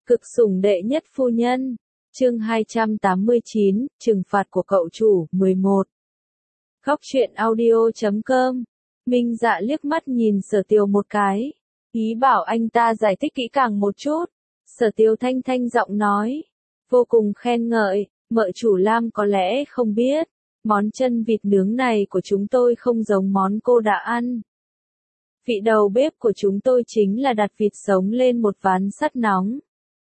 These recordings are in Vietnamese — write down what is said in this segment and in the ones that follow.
Cực sủng đệ nhất phu nhân. Chương 289, trừng phạt của cậu chủ, 11. Góc truyện audio.com. Minh Dạ liếc mắt nhìn Sở Tiêu một cái, ý bảo anh ta giải thích kỹ càng một chút. Sở Tiêu thanh thanh giọng nói, vô cùng khen ngợi, mợ chủ Lam có lẽ không biết, món chân vịt nướng này của chúng tôi không giống món cô đã ăn. Vị đầu bếp của chúng tôi chính là đặt vịt sống lên một ván sắt nóng,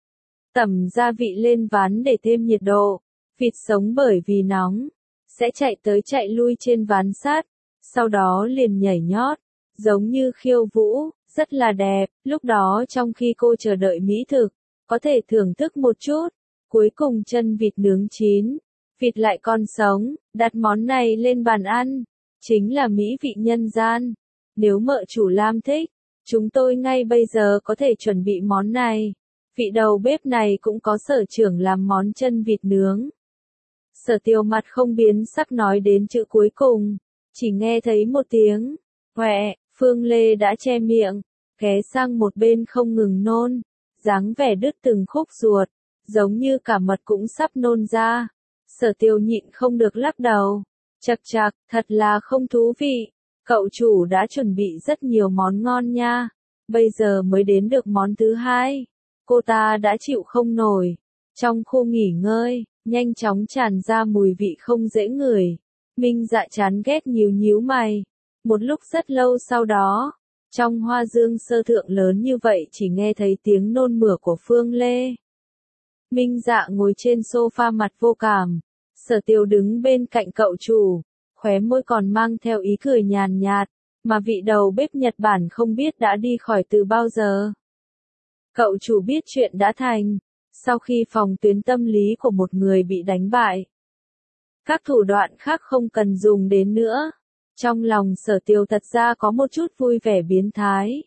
tẩm gia vị lên ván để thêm nhiệt độ. Vịt sống bởi vì nóng, sẽ chạy tới chạy lui trên ván sắt, sau đó liền nhảy nhót, giống như khiêu vũ, rất là đẹp. Lúc đó trong khi cô chờ đợi mỹ thực, có thể thưởng thức một chút. Cuối cùng chân vịt nướng chín, vịt lại còn sống, đặt món này lên bàn ăn, chính là mỹ vị nhân gian. Nếu mợ chủ Lam thích, chúng tôi ngay bây giờ có thể chuẩn bị món này. Vị đầu bếp này cũng có sở trường làm món chân vịt nướng. Sở Tiêu mặt không biến sắc nói đến chữ cuối cùng, chỉ nghe thấy một tiếng "Quẹ", Phương Lê đã che miệng, ghé sang một bên không ngừng nôn, dáng vẻ đứt từng khúc ruột, giống như cả mật cũng sắp nôn ra. Sở Tiêu nhịn không được lắc đầu, chậc chậc, thật là không thú vị. Cậu chủ đã chuẩn bị rất nhiều món ngon nha, bây giờ mới đến được món thứ hai. Cô ta đã chịu không nổi. Trong khu nghỉ ngơi, nhanh chóng tràn ra mùi vị không dễ ngửi. Minh Dạ chán ghét nhíu nhíu mày. Một lúc rất lâu sau đó, trong hoa dương sơ thượng lớn như vậy chỉ nghe thấy tiếng nôn mửa của Phương Lê. Minh Dạ ngồi trên sofa mặt vô cảm. Sở Tiêu đứng bên cạnh cậu chủ, khóe môi còn mang theo ý cười nhàn nhạt, mà vị đầu bếp Nhật Bản không biết đã đi khỏi từ bao giờ. Cậu chủ biết chuyện đã thành, sau khi phòng tuyến tâm lý của một người bị đánh bại, các thủ đoạn khác không cần dùng đến nữa. Trong lòng Sở Tiêu thật ra có một chút vui vẻ biến thái.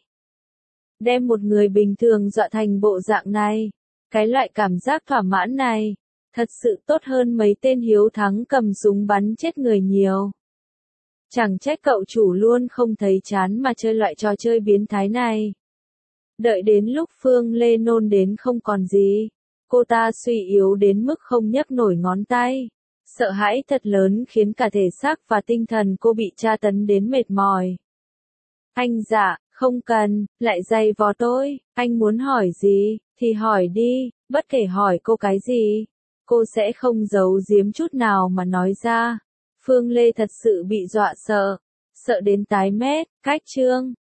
Đem một người bình thường dọa thành bộ dạng này, cái loại cảm giác thỏa mãn này, thật sự tốt hơn mấy tên hiếu thắng cầm súng bắn chết người nhiều. Chẳng trách cậu chủ luôn không thấy chán mà chơi loại trò chơi biến thái này. Đợi đến lúc Phương Lê nôn đến không còn gì, cô ta suy yếu đến mức không nhấc nổi ngón tay. Sợ hãi thật lớn khiến cả thể xác và tinh thần cô bị tra tấn đến mệt mỏi. Anh Dạ, không cần, lại giày vò tôi, anh muốn hỏi gì, thì hỏi đi, bất kể hỏi cô cái gì, cô sẽ không giấu giếm chút nào mà nói ra. Phương Lê thật sự bị dọa sợ, sợ đến tái mét, cách chương.